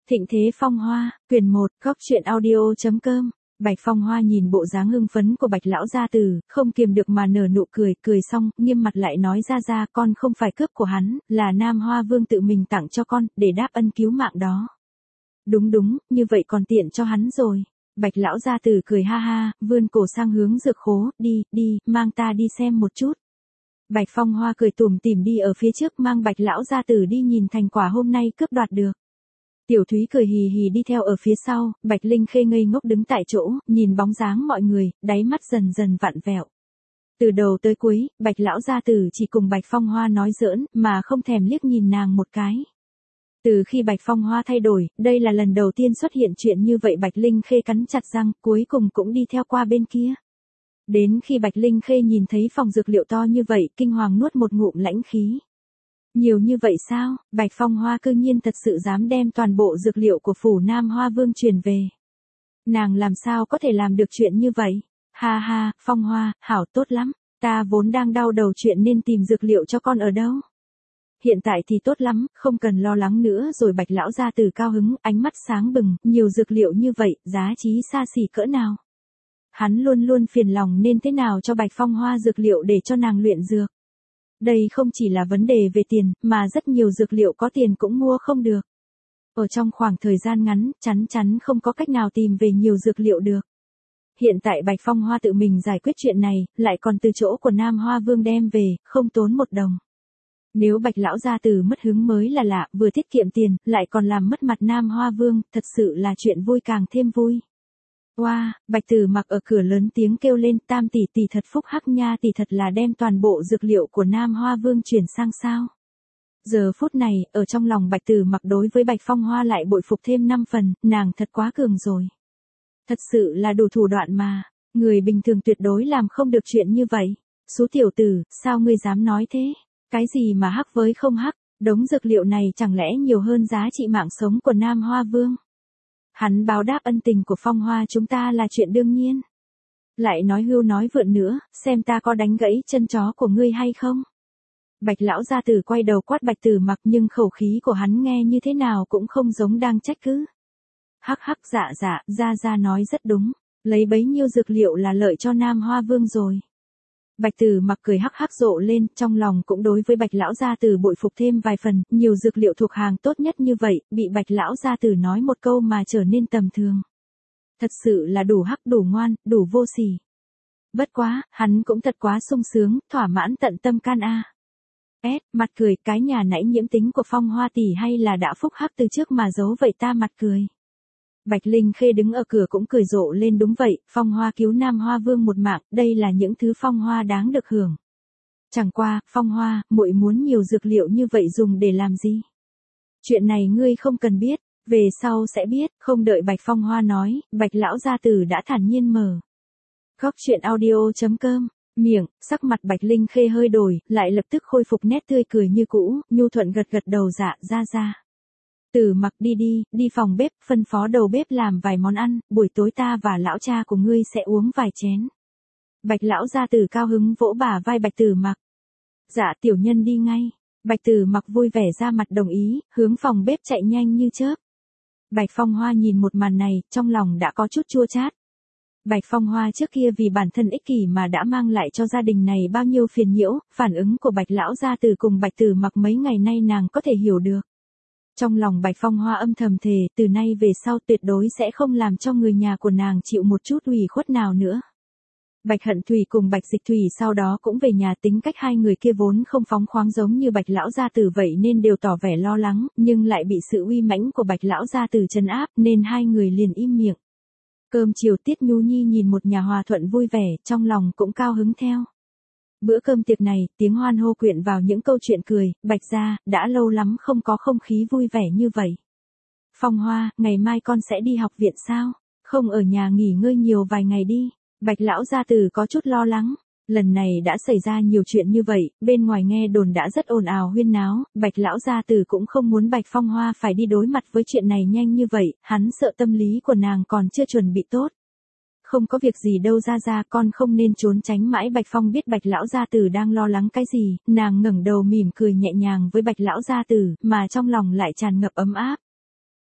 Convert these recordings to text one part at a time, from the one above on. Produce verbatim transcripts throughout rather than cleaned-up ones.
Thịnh Thế Phong Hoa, quyển một, góc truyện audio.com. Bạch Phong Hoa nhìn bộ dáng hưng phấn của Bạch lão gia tử, không kiềm được mà nở nụ cười, cười xong, nghiêm mặt lại nói ra ra, con không phải cướp của hắn, là Nam Hoa Vương tự mình tặng cho con, để đáp ân cứu mạng đó. Đúng đúng, như vậy còn tiện cho hắn rồi. Bạch lão gia tử cười ha ha, vươn cổ sang hướng dược khố, đi, đi, mang ta đi xem một chút. Bạch Phong Hoa cười tủm tỉm đi ở phía trước, mang Bạch lão gia tử đi nhìn thành quả hôm nay cướp đoạt được. Tiểu Thúy cười hì hì đi theo ở phía sau, Bạch Linh Khê ngây ngốc đứng tại chỗ, nhìn bóng dáng mọi người, đáy mắt dần dần vặn vẹo. Từ đầu tới cuối, Bạch lão gia tử chỉ cùng Bạch Phong Hoa nói giỡn, mà không thèm liếc nhìn nàng một cái. Từ khi Bạch Phong Hoa thay đổi, đây là lần đầu tiên xuất hiện chuyện như vậy. Bạch Linh Khê cắn chặt răng, cuối cùng cũng đi theo qua bên kia. Đến khi Bạch Linh Khê nhìn thấy phòng dược liệu to như vậy, kinh hoàng nuốt một ngụm lãnh khí. Nhiều như vậy sao? Bạch Phong Hoa cư nhiên thật sự dám đem toàn bộ dược liệu của phủ Nam Hoa Vương truyền về. Nàng làm sao có thể làm được chuyện như vậy? Ha ha, Phong Hoa, hảo tốt lắm. Ta vốn đang đau đầu chuyện nên tìm dược liệu cho con ở đâu. Hiện tại thì tốt lắm, không cần lo lắng nữa rồi. Bạch lão gia tử cao hứng, ánh mắt sáng bừng, nhiều dược liệu như vậy, giá trị xa xỉ cỡ nào. Hắn luôn luôn phiền lòng nên thế nào cho Bạch Phong Hoa dược liệu để cho nàng luyện dược. Đây không chỉ là vấn đề về tiền, mà rất nhiều dược liệu có tiền cũng mua không được. Ở trong khoảng thời gian ngắn, chắn chắn không có cách nào tìm về nhiều dược liệu được. Hiện tại Bạch Phong Hoa tự mình giải quyết chuyện này, lại còn từ chỗ của Nam Hoa Vương đem về, không tốn một đồng. Nếu Bạch lão gia tử mất hứng mới là lạ, vừa tiết kiệm tiền, lại còn làm mất mặt Nam Hoa Vương, thật sự là chuyện vui càng thêm vui. Wow, Bạch Tử Mặc ở cửa lớn tiếng kêu lên, Tam tỷ tỷ thật phúc hắc nha, tỷ thật là đem toàn bộ dược liệu của Nam Hoa Vương chuyển sang sao. Giờ phút này, ở trong lòng Bạch Tử Mặc đối với Bạch Phong Hoa lại bội phục thêm năm phần, nàng thật quá cường rồi. Thật sự là đủ thủ đoạn mà, người bình thường tuyệt đối làm không được chuyện như vậy. Số tiểu tử, sao ngươi dám nói thế? Cái gì mà hắc với không hắc, đống dược liệu này chẳng lẽ nhiều hơn giá trị mạng sống của Nam Hoa Vương? Hắn báo đáp ân tình của Phong Hoa chúng ta là chuyện đương nhiên. Lại nói hưu nói vượn nữa, xem ta có đánh gãy chân chó của ngươi hay không? Bạch lão gia tử quay đầu quát Bạch Tử Mặc, nhưng khẩu khí của hắn nghe như thế nào cũng không giống đang trách cứ. Hắc hắc, dạ dạ, gia gia nói rất đúng, lấy bấy nhiêu dược liệu là lợi cho Nam Hoa Vương rồi. Bạch Tử Mặc cười hắc hắc rộ lên, trong lòng cũng đối với Bạch lão gia tử bội phục thêm vài phần, nhiều dược liệu thuộc hàng tốt nhất như vậy, bị Bạch lão gia tử nói một câu mà trở nên tầm thường. Thật sự là đủ hắc, đủ ngoan, đủ vô sỉ. Bất quá, hắn cũng thật quá sung sướng, thỏa mãn tận tâm can a. À. S, mặt cười, cái nhà nãy nhiễm tính của Phong Hoa tỷ hay là đã phúc hắc từ trước mà giấu vậy ta mặt cười. Bạch Linh Khê đứng ở cửa cũng cười rộ lên, đúng vậy, Phong Hoa cứu Nam Hoa Vương một mạng, đây là những thứ Phong Hoa đáng được hưởng. Chẳng qua, Phong Hoa, muội muốn nhiều dược liệu như vậy dùng để làm gì? Chuyện này ngươi không cần biết, về sau sẽ biết. Không đợi Bạch Phong Hoa nói, Bạch lão gia tử đã thản nhiên mở. Góc truyện audio.com, miệng, sắc mặt Bạch Linh Khê hơi đổi, lại lập tức khôi phục nét tươi cười như cũ, nhu thuận gật gật đầu, dạ ra ra. Tử Mặc đi đi, đi phòng bếp, phân phó đầu bếp làm vài món ăn, buổi tối ta và lão cha của ngươi sẽ uống vài chén. Bạch lão gia tử cao hứng vỗ bả vai Bạch Tử Mặc. Dạ tiểu nhân đi ngay. Bạch Tử Mặc vui vẻ ra mặt đồng ý, hướng phòng bếp chạy nhanh như chớp. Bạch Phong Hoa nhìn một màn này, trong lòng đã có chút chua chát. Bạch Phong Hoa trước kia vì bản thân ích kỷ mà đã mang lại cho gia đình này bao nhiêu phiền nhiễu, phản ứng của Bạch lão gia tử cùng Bạch Tử Mặc mấy ngày nay nàng có thể hiểu được. Trong lòng Bạch Phong Hoa âm thầm thề, từ nay về sau tuyệt đối sẽ không làm cho người nhà của nàng chịu một chút ủy khuất nào nữa. Bạch Hận Thủy cùng Bạch Dịch Thủy sau đó cũng về nhà, tính cách hai người kia vốn không phóng khoáng giống như Bạch lão gia tử vậy nên đều tỏ vẻ lo lắng, nhưng lại bị sự uy mãnh của Bạch lão gia tử trấn áp nên hai người liền im miệng. Cơm chiều Tiết Nhu Nhi nhìn một nhà hòa thuận vui vẻ, trong lòng cũng cao hứng theo. Bữa cơm tiệc này, tiếng hoan hô quyện vào những câu chuyện cười, Bạch gia, đã lâu lắm không có không khí vui vẻ như vậy. Phong Hoa, ngày mai con sẽ đi học viện sao? Không ở nhà nghỉ ngơi nhiều vài ngày đi. Bạch lão gia tử có chút lo lắng. Lần này đã xảy ra nhiều chuyện như vậy, bên ngoài nghe đồn đã rất ồn ào huyên náo, Bạch lão gia tử cũng không muốn Bạch Phong Hoa phải đi đối mặt với chuyện này nhanh như vậy, hắn sợ tâm lý của nàng còn chưa chuẩn bị tốt. Không có việc gì đâu ra ra, con không nên trốn tránh mãi. Bạch Phong biết Bạch lão gia tử đang lo lắng cái gì, nàng ngẩng đầu mỉm cười nhẹ nhàng với Bạch lão gia tử, mà trong lòng lại tràn ngập ấm áp.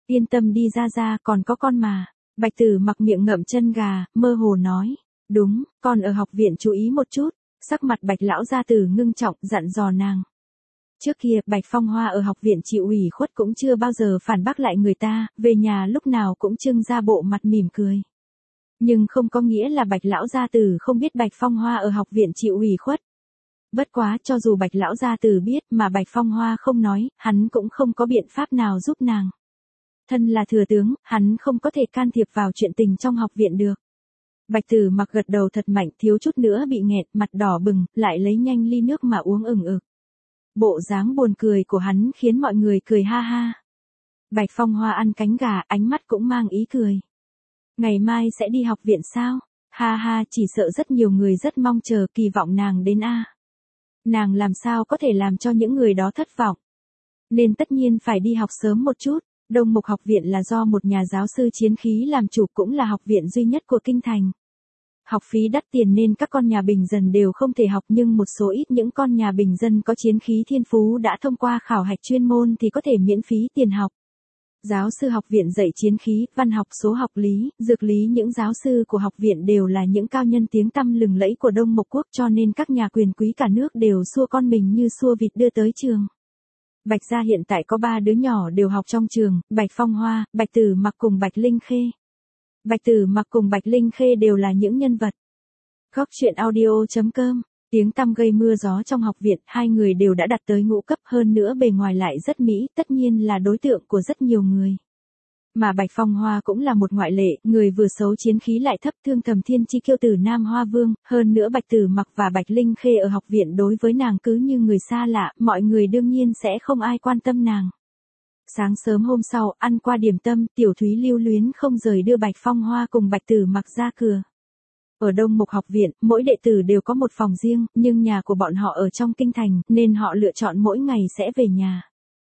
Yên tâm đi ra ra, còn có con mà. Bạch Tử Mặc miệng ngậm chân gà, mơ hồ nói. Đúng, con ở học viện chú ý một chút. Sắc mặt Bạch lão gia tử ngưng trọng, dặn dò nàng. Trước kia, Bạch Phong Hoa ở học viện chịu ủy khuất cũng chưa bao giờ phản bác lại người ta, về nhà lúc nào cũng trưng ra bộ mặt mỉm cười. Nhưng không có nghĩa là Bạch lão gia tử không biết Bạch Phong Hoa ở học viện chịu ủy khuất. Bất quá, cho dù Bạch lão gia tử biết mà Bạch Phong Hoa không nói, hắn cũng không có biện pháp nào giúp nàng. Thân là thừa tướng, hắn không có thể can thiệp vào chuyện tình trong học viện được. Bạch Tử Mặc gật đầu thật mạnh, thiếu chút nữa bị nghẹt, mặt đỏ bừng, lại lấy nhanh ly nước mà uống ừng ực. Bộ dáng buồn cười của hắn khiến mọi người cười ha ha. Bạch Phong Hoa ăn cánh gà, ánh mắt cũng mang ý cười. Ngày mai sẽ đi học viện sao? Ha ha, chỉ sợ rất nhiều người rất mong chờ, kỳ vọng nàng đến a. Nàng làm sao có thể làm cho những người đó thất vọng? Nên tất nhiên phải đi học sớm một chút. Đông Mục học viện là do một nhà giáo sư chiến khí làm chủ, cũng là học viện duy nhất của kinh thành. Học phí đắt tiền nên các con nhà bình dân đều không thể học, nhưng một số ít những con nhà bình dân có chiến khí thiên phú đã thông qua khảo hạch chuyên môn thì có thể miễn phí tiền học. Giáo sư học viện dạy chiến khí, văn học, số học, lý, dược lý, những giáo sư của học viện đều là những cao nhân tiếng tăm lừng lẫy của Đông Mục quốc, cho nên các nhà quyền quý cả nước đều xua con mình như xua vịt đưa tới trường. Bạch gia hiện tại có ba đứa nhỏ đều học trong trường, Bạch Phong Hoa, Bạch Tử Mặc cùng Bạch Linh Khê. Bạch Tử Mặc cùng Bạch Linh Khê đều là những nhân vật. Góc truyện audio chấm com, tiếng tăm gây mưa gió trong học viện, hai người đều đã đạt tới ngũ cấp, hơn nữa bề ngoài lại rất mỹ, tất nhiên là đối tượng của rất nhiều người. Mà Bạch Phong Hoa cũng là một ngoại lệ, người vừa xấu chiến khí lại thấp, thương thầm thiên chi kiêu tử Nam Hoa Vương, hơn nữa Bạch Tử Mặc và Bạch Linh Khê ở học viện đối với nàng cứ như người xa lạ, mọi người đương nhiên sẽ không ai quan tâm nàng. Sáng sớm hôm sau, ăn qua điểm tâm, Tiểu Thúy lưu luyến không rời đưa Bạch Phong Hoa cùng Bạch Tử Mặc ra cửa. Ở Đông Mục học viện, mỗi đệ tử đều có một phòng riêng, nhưng nhà của bọn họ ở trong kinh thành, nên họ lựa chọn mỗi ngày sẽ về nhà.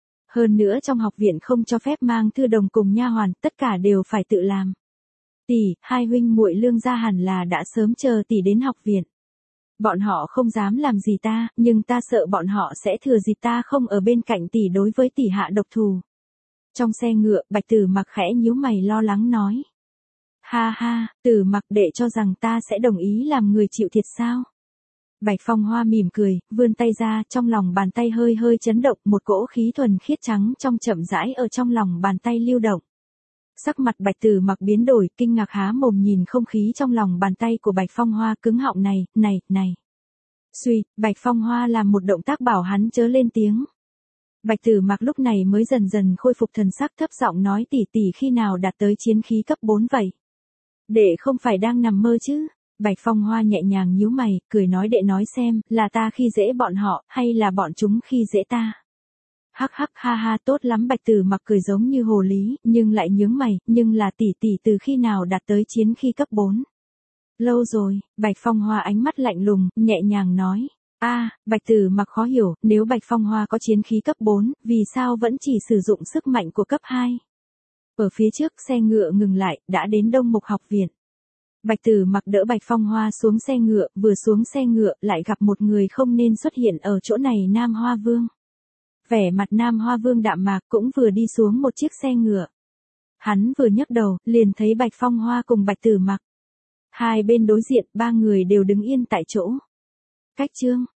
Hơn nữa trong học viện không cho phép mang thư đồng cùng nha hoàn, tất cả đều phải tự làm. Tỷ, hai huynh muội Lương gia hẳn là đã sớm chờ tỷ đến học viện. Bọn họ không dám làm gì ta, nhưng ta sợ bọn họ sẽ thừa dịp ta không ở bên cạnh tỷ đối với tỷ hạ độc thủ. Trong xe ngựa, Bạch Tử Mặc khẽ nhíu mày lo lắng nói. Ha ha, Tử Mặc đệ cho rằng ta sẽ đồng ý làm người chịu thiệt sao? Bạch Phong Hoa mỉm cười, vươn tay ra, trong lòng bàn tay hơi hơi chấn động, một cỗ khí thuần khiết trắng trong chậm rãi ở trong lòng bàn tay lưu động. Sắc mặt Bạch Tử Mặc biến đổi, kinh ngạc há mồm nhìn không khí trong lòng bàn tay của Bạch Phong Hoa, cứng họng này, này, này. Suy, Bạch Phong Hoa làm một động tác bảo hắn chớ lên tiếng. Bạch Tử Mặc lúc này mới dần dần khôi phục thần sắc, thấp giọng nói, tỷ tỷ khi nào đạt tới chiến khí cấp bốn vậy? Đệ không phải đang nằm mơ chứ? Bạch Phong Hoa nhẹ nhàng nhíu mày, cười nói, đệ nói xem, là ta khi dễ bọn họ, hay là bọn chúng khi dễ ta? Hắc hắc ha ha, tốt lắm. Bạch Tử Mặc cười giống như hồ lý, nhưng lại nhướng mày, nhưng là tỷ tỷ từ khi nào đạt tới chiến khí cấp bốn? Lâu rồi. Bạch Phong Hoa ánh mắt lạnh lùng, nhẹ nhàng nói. A, à, Bạch Tử Mặc khó hiểu, nếu Bạch Phong Hoa có chiến khí cấp bốn, vì sao vẫn chỉ sử dụng sức mạnh của cấp hai? Ở phía trước, xe ngựa ngừng lại, đã đến Đông Mục học viện. Bạch Tử Mặc đỡ Bạch Phong Hoa xuống xe ngựa, vừa xuống xe ngựa lại gặp một người không nên xuất hiện ở chỗ này, Nam Hoa Vương. Vẻ mặt Nam Hoa Vương đạm mạc, cũng vừa đi xuống một chiếc xe ngựa. Hắn vừa nhấc đầu, liền thấy Bạch Phong Hoa cùng Bạch Tử Mặc. Hai bên đối diện, ba người đều đứng yên tại chỗ. Cách chương